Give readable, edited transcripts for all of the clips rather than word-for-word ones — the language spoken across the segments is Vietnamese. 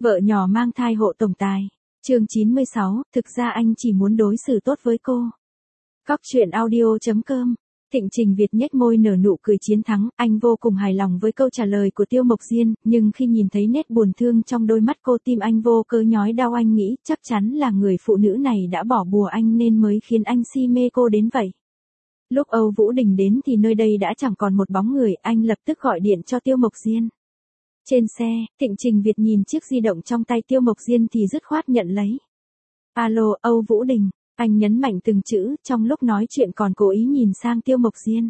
Vợ nhỏ mang thai hộ tổng tài. Chương 96, thực ra anh chỉ muốn đối xử tốt với cô. Góc truyện audio.com. Thịnh Trình Việt nhếch môi nở nụ cười chiến thắng, anh vô cùng hài lòng với câu trả lời của Tiêu Mộc Diên, nhưng khi nhìn thấy nét buồn thương trong đôi mắt cô, tim anh vô cớ nhói đau. Anh nghĩ chắc chắn là người phụ nữ này đã bỏ bùa anh nên mới khiến anh si mê cô đến vậy. Lúc Âu Vũ Đình đến thì nơi đây đã chẳng còn một bóng người, anh lập tức gọi điện cho Tiêu Mộc Diên. Trên xe, Thịnh Trình Việt nhìn chiếc di động trong tay Tiêu Mộc Diên thì dứt khoát nhận lấy. Alo, Âu Vũ Đình. Anh nhấn mạnh từng chữ, trong lúc nói chuyện còn cố ý nhìn sang Tiêu Mộc Diên.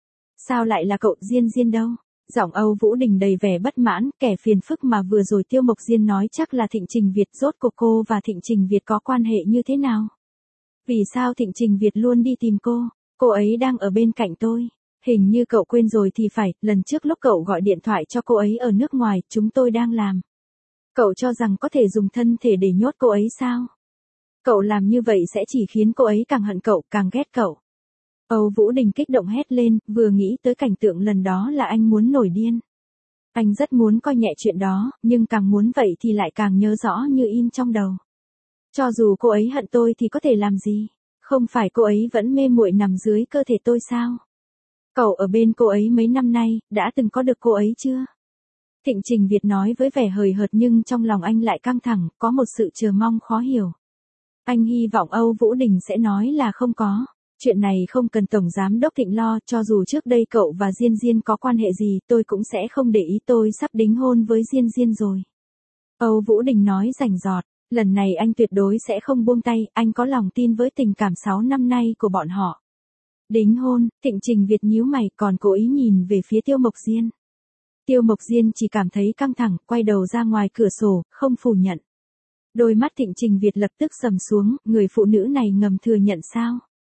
Sao lại là cậu? Diên Diên đâu? Giọng Âu Vũ Đình đầy vẻ bất mãn, kẻ phiền phức mà vừa rồi Tiêu Mộc Diên nói chắc là Thịnh Trình Việt. Rốt cuộc cô và Thịnh Trình Việt có quan hệ như thế nào? Vì sao Thịnh Trình Việt luôn đi tìm cô? Cô ấy đang ở bên cạnh tôi. Hình như cậu quên rồi thì phải, lần trước lúc cậu gọi điện thoại cho cô ấy ở nước ngoài, chúng tôi đang làm. Cậu cho rằng có thể dùng thân thể để nhốt cô ấy sao? Cậu làm như vậy sẽ chỉ khiến cô ấy càng hận cậu, càng ghét cậu. Âu Vũ Đình kích động hét lên, vừa nghĩ tới cảnh tượng lần đó là anh muốn nổi điên. Anh rất muốn coi nhẹ chuyện đó, nhưng càng muốn vậy thì lại càng nhớ rõ như in trong đầu. Cho dù cô ấy hận tôi thì có thể làm gì? Không phải cô ấy vẫn mê muội nằm dưới cơ thể tôi sao? Cậu ở bên cô ấy mấy năm nay, đã từng có được cô ấy chưa? Thịnh Trình Việt nói với vẻ hời hợt nhưng trong lòng anh lại căng thẳng, có một sự chờ mong khó hiểu. Anh hy vọng Âu Vũ Đình sẽ nói là không có. Chuyện này không cần Tổng Giám Đốc Thịnh lo, cho dù trước đây cậu và Diên Diên có quan hệ gì tôi cũng sẽ không để ý, tôi sắp đính hôn với Diên Diên rồi. Âu Vũ Đình nói rành rọt, lần này anh tuyệt đối sẽ không buông tay, anh có lòng tin với tình cảm 6 năm nay của bọn họ. Đính hôn, Thịnh Trình Việt nhíu mày còn cố ý nhìn về phía Tiêu Mộc Diên. Tiêu Mộc Diên chỉ cảm thấy căng thẳng, quay đầu ra ngoài cửa sổ, không phủ nhận. Đôi mắt Thịnh Trình Việt lập tức sầm xuống, người phụ nữ này ngầm thừa nhận sao?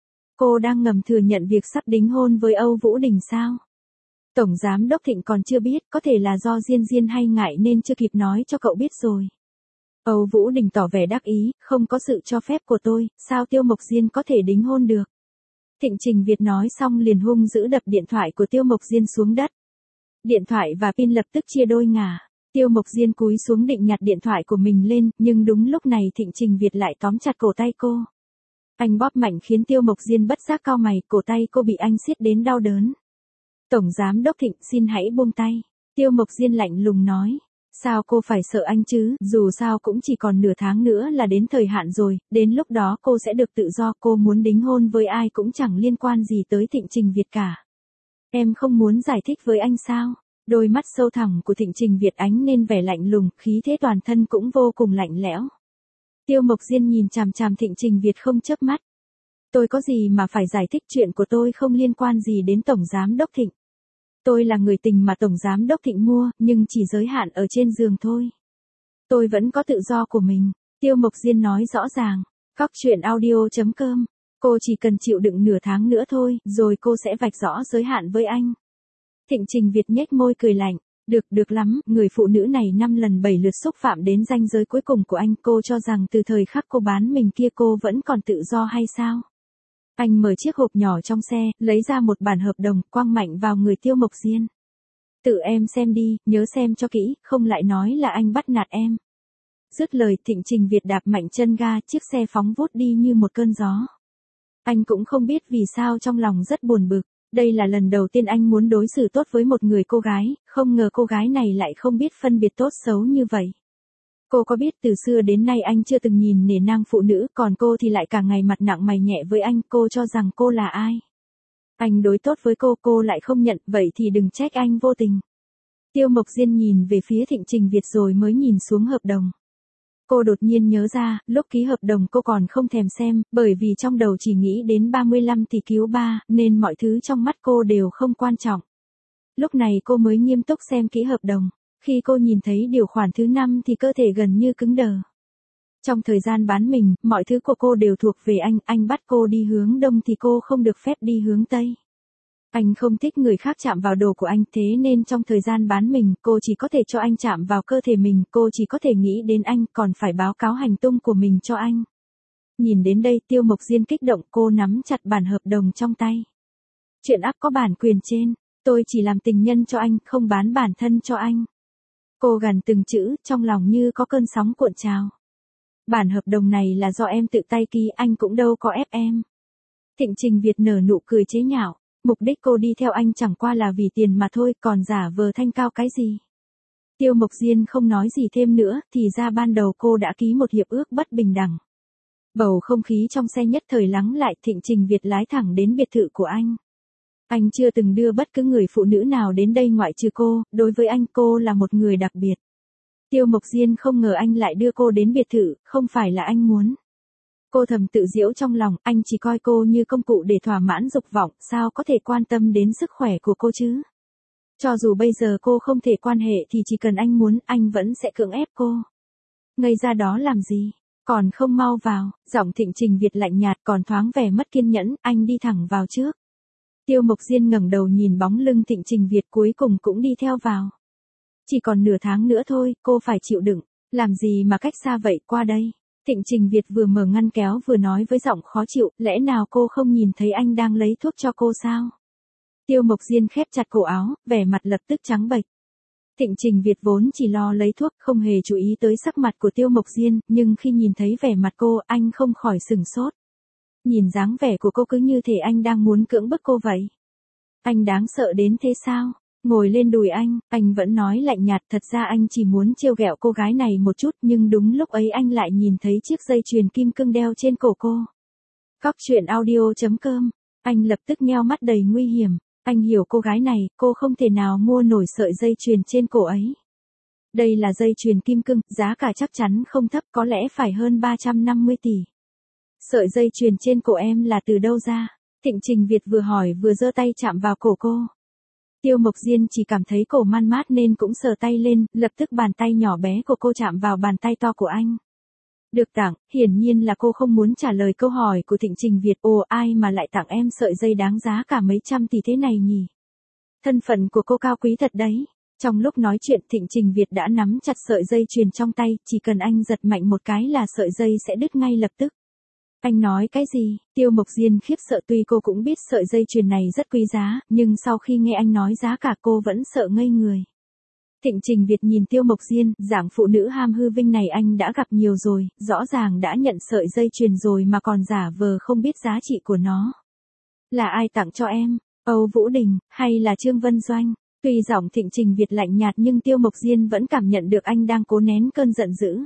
Cô đang ngầm thừa nhận việc sắp đính hôn với Âu Vũ Đình sao? Tổng Giám Đốc Thịnh còn chưa biết, có thể là do Diên Diên hay ngại nên chưa kịp nói cho cậu biết rồi. Âu Vũ Đình tỏ vẻ đắc ý, không có sự cho phép của tôi, sao Tiêu Mộc Diên có thể đính hôn được? Thịnh Trình Việt nói xong liền hung dữ đập điện thoại của Tiêu Mộc Diên xuống đất. Điện thoại và pin lập tức chia đôi ngả. Tiêu Mộc Diên cúi xuống định nhặt điện thoại của mình lên, nhưng đúng lúc này Thịnh Trình Việt lại tóm chặt cổ tay cô. Anh bóp mạnh khiến Tiêu Mộc Diên bất giác cau mày, cổ tay cô bị anh siết đến đau đớn. Tổng Giám Đốc Thịnh, xin hãy buông tay. Tiêu Mộc Diên lạnh lùng nói. Sao cô phải sợ anh chứ, dù sao cũng chỉ còn nửa tháng nữa là đến thời hạn rồi, đến lúc đó cô sẽ được tự do, cô muốn đính hôn với ai cũng chẳng liên quan gì tới Thịnh Trình Việt cả. Em không muốn giải thích với anh sao? Đôi mắt sâu thẳm của Thịnh Trình Việt ánh lên vẻ lạnh lùng, khí thế toàn thân cũng vô cùng lạnh lẽo. Tiêu Mộc Diên nhìn chằm chằm Thịnh Trình Việt không chớp mắt. Tôi có gì mà phải giải thích, chuyện của tôi không liên quan gì đến Tổng Giám Đốc Thịnh. Tôi là người tình mà Tổng Giám Đốc Thịnh mua, nhưng chỉ giới hạn ở trên giường thôi. Tôi vẫn có tự do của mình, Tiêu Mộc Diên nói rõ ràng. Góc truyện audio.com. Cô chỉ cần chịu đựng nửa tháng nữa thôi, rồi cô sẽ vạch rõ giới hạn với anh. Thịnh Trình Việt nhếch môi cười lạnh. Được lắm, người phụ nữ này 5 lần 7 lượt xúc phạm đến ranh giới cuối cùng của anh. Cô cho rằng từ thời khắc cô bán mình kia cô vẫn còn tự do hay sao? Anh mở chiếc hộp nhỏ trong xe, lấy ra một bản hợp đồng, quăng mạnh vào người Tiêu Mộc Diên. Tự em xem đi, nhớ xem cho kỹ, không lại nói là anh bắt nạt em. Dứt lời Thịnh Trình Việt đạp mạnh chân ga, chiếc xe phóng vút đi như một cơn gió. Anh cũng không biết vì sao trong lòng rất buồn bực. Đây là lần đầu tiên anh muốn đối xử tốt với một người cô gái, không ngờ cô gái này lại không biết phân biệt tốt xấu như vậy. Cô có biết từ xưa đến nay anh chưa từng nhìn nể nang phụ nữ, còn cô thì lại cả ngày mặt nặng mày nhẹ với anh, cô cho rằng cô là ai? Anh đối tốt với cô lại không nhận, vậy thì đừng trách anh vô tình. Tiêu Mộc Diên nhìn về phía Thịnh Trình Việt rồi mới nhìn xuống hợp đồng. Cô đột nhiên nhớ ra, lúc ký hợp đồng cô còn không thèm xem, bởi vì trong đầu chỉ nghĩ đến 35 tỷ cứu ba, nên mọi thứ trong mắt cô đều không quan trọng. Lúc này cô mới nghiêm túc xem kỹ hợp đồng. Khi cô nhìn thấy điều khoản thứ 5 thì cơ thể gần như cứng đờ. Trong thời gian bán mình, mọi thứ của cô đều thuộc về anh bắt cô đi hướng đông thì cô không được phép đi hướng tây. Anh không thích người khác chạm vào đồ của anh, thế nên trong thời gian bán mình, cô chỉ có thể cho anh chạm vào cơ thể mình, cô chỉ có thể nghĩ đến anh, còn phải báo cáo hành tung của mình cho anh. Nhìn đến đây Tiêu Mộc Diên kích động, cô nắm chặt bản hợp đồng trong tay. Chuyện áp có bản quyền trên, tôi chỉ làm tình nhân cho anh, không bán bản thân cho anh. Cô gằn từng chữ, trong lòng như có cơn sóng cuộn trào. Bản hợp đồng này là do em tự tay ký, anh cũng đâu có ép em. Thịnh Trình Việt nở nụ cười chế nhạo. Mục đích cô đi theo anh chẳng qua là vì tiền mà thôi, còn giả vờ thanh cao cái gì. Tiêu Mộc Diên không nói gì thêm nữa, thì ra ban đầu cô đã ký một hiệp ước bất bình đẳng. Bầu không khí trong xe nhất thời lắng lại, Thịnh Trình Việt lái thẳng đến biệt thự của anh. Anh chưa từng đưa bất cứ người phụ nữ nào đến đây ngoại trừ cô, đối với anh cô là một người đặc biệt. Tiêu Mộc Diên không ngờ anh lại đưa cô đến biệt thự, không phải là anh muốn. Cô thầm tự giễu trong lòng, anh chỉ coi cô như công cụ để thỏa mãn dục vọng, sao có thể quan tâm đến sức khỏe của cô chứ? Cho dù bây giờ cô không thể quan hệ thì chỉ cần anh muốn, anh vẫn sẽ cưỡng ép cô. Ngây ra đó làm gì? Còn không mau vào, giọng Thịnh Trình Việt lạnh nhạt còn thoáng vẻ mất kiên nhẫn, anh đi thẳng vào trước. Tiêu Mộc Diên ngẩng đầu nhìn bóng lưng Thịnh Trình Việt cuối cùng cũng đi theo vào. Chỉ còn nửa tháng nữa thôi, cô phải chịu đựng, làm gì mà cách xa vậy, qua đây. Thịnh Trình Việt vừa mở ngăn kéo vừa nói với giọng khó chịu, lẽ nào cô không nhìn thấy anh đang lấy thuốc cho cô sao? Tiêu Mộc Diên khép chặt cổ áo, vẻ mặt lập tức trắng bệch. Thịnh Trình Việt vốn chỉ lo lấy thuốc, không hề chú ý tới sắc mặt của Tiêu Mộc Diên, nhưng khi nhìn thấy vẻ mặt cô, anh không khỏi sửng sốt. Nhìn dáng vẻ của cô cứ như thể anh đang muốn cưỡng bức cô vậy. Anh đáng sợ đến thế sao? Ngồi lên đùi anh vẫn nói lạnh nhạt, thật ra anh chỉ muốn trêu ghẹo cô gái này một chút, nhưng đúng lúc ấy anh lại nhìn thấy chiếc dây chuyền kim cương đeo trên cổ cô. Cóc truyện audio.com, anh lập tức nheo mắt đầy nguy hiểm, anh hiểu cô gái này, cô không thể nào mua nổi sợi dây chuyền trên cổ ấy. Đây là dây chuyền kim cương, giá cả chắc chắn không thấp, có lẽ phải hơn 350 tỷ. Sợi dây chuyền trên cổ em là từ đâu ra? Thịnh Trình Việt vừa hỏi vừa giơ tay chạm vào cổ cô. Tiêu Mộc Diên chỉ cảm thấy cổ man mát nên cũng sờ tay lên, lập tức bàn tay nhỏ bé của cô chạm vào bàn tay to của anh. Được tặng, hiển nhiên là cô không muốn trả lời câu hỏi của Thịnh Trình Việt. Ồ, ai mà lại tặng em sợi dây đáng giá cả mấy trăm tỷ thế này nhỉ? Thân phận của cô cao quý thật đấy. Trong lúc nói chuyện Thịnh Trình Việt đã nắm chặt sợi dây chuyền trong tay, chỉ cần anh giật mạnh một cái là sợi dây sẽ đứt ngay lập tức. Anh nói cái gì? Tiêu Mộc Diên khiếp sợ, tuy cô cũng biết sợi dây chuyền này rất quý giá, nhưng sau khi nghe anh nói giá cả cô vẫn sợ ngây người. Thịnh Trình Việt nhìn Tiêu Mộc Diên, dạng phụ nữ ham hư vinh này anh đã gặp nhiều rồi, rõ ràng đã nhận sợi dây chuyền rồi mà còn giả vờ không biết giá trị của nó. Là ai tặng cho em? Âu Vũ Đình, hay là Trương Vân Doanh? Tuy giọng Thịnh Trình Việt lạnh nhạt nhưng Tiêu Mộc Diên vẫn cảm nhận được anh đang cố nén cơn giận dữ.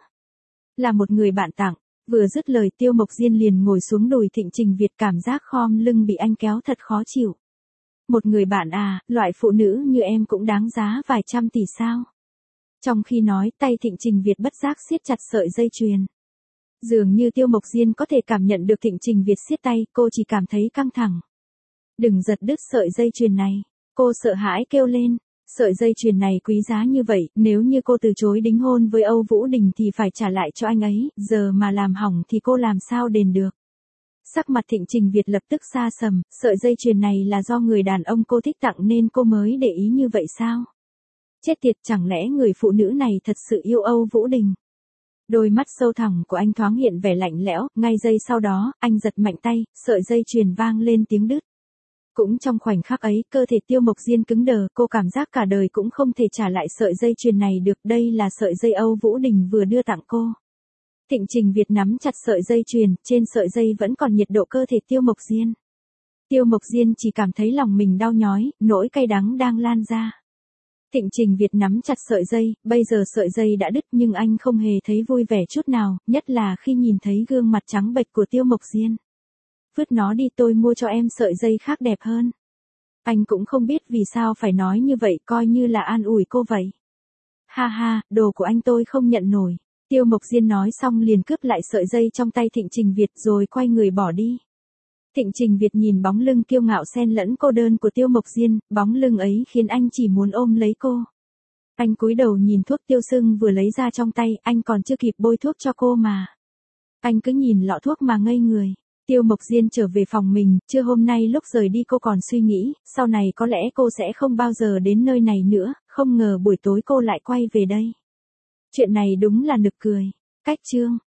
Là một người bạn tặng. Vừa dứt lời Tiêu Mộc Diên liền ngồi xuống đùi Thịnh Trình Việt, cảm giác khom lưng bị anh kéo thật khó chịu. Một người bạn à, loại phụ nữ như em cũng đáng giá vài trăm tỷ sao? Trong khi nói, tay Thịnh Trình Việt bất giác siết chặt sợi dây chuyền. Dường như Tiêu Mộc Diên có thể cảm nhận được Thịnh Trình Việt siết tay, cô chỉ cảm thấy căng thẳng. Đừng giật đứt sợi dây chuyền này. Cô sợ hãi kêu lên. Sợi dây chuyền này quý giá như vậy, nếu như cô từ chối đính hôn với Âu Vũ Đình thì phải trả lại cho anh ấy, giờ mà làm hỏng thì cô làm sao đền được. Sắc mặt Thịnh Trình Việt lập tức xa sầm, sợi dây chuyền này là do người đàn ông cô thích tặng nên cô mới để ý như vậy sao? Chết tiệt, chẳng lẽ người phụ nữ này thật sự yêu Âu Vũ Đình? Đôi mắt sâu thẳm của anh thoáng hiện vẻ lạnh lẽo, ngay giây sau đó, anh giật mạnh tay, sợi dây chuyền vang lên tiếng đứt. Cũng trong khoảnh khắc ấy, cơ thể Tiêu Mộc Diên cứng đờ, cô cảm giác cả đời cũng không thể trả lại sợi dây chuyền này được, đây là sợi dây Âu Vũ Đình vừa đưa tặng cô. Thịnh Trình Việt nắm chặt sợi dây chuyền, trên sợi dây vẫn còn nhiệt độ cơ thể Tiêu Mộc Diên. Tiêu Mộc Diên chỉ cảm thấy lòng mình đau nhói, nỗi cay đắng đang lan ra. Thịnh Trình Việt nắm chặt sợi dây, bây giờ sợi dây đã đứt nhưng anh không hề thấy vui vẻ chút nào, nhất là khi nhìn thấy gương mặt trắng bệch của Tiêu Mộc Diên. Vứt nó đi, tôi mua cho em sợi dây khác đẹp hơn. Anh cũng không biết vì sao phải nói như vậy, coi như là an ủi cô vậy. Ha ha, đồ của anh tôi không nhận nổi. Tiêu Mộc Diên nói xong liền cướp lại sợi dây trong tay Thịnh Trình Việt rồi quay người bỏ đi. Thịnh Trình Việt nhìn bóng lưng kiêu ngạo xen lẫn cô đơn của Tiêu Mộc Diên, bóng lưng ấy khiến anh chỉ muốn ôm lấy cô. Anh cúi đầu nhìn thuốc tiêu sưng vừa lấy ra trong tay, anh còn chưa kịp bôi thuốc cho cô mà. Anh cứ nhìn lọ thuốc mà ngây người. Tiêu Mộc Diên trở về phòng mình, trưa hôm nay lúc rời đi cô còn suy nghĩ, sau này có lẽ cô sẽ không bao giờ đến nơi này nữa, không ngờ buổi tối cô lại quay về đây. Chuyện này đúng là nực cười. Cách chương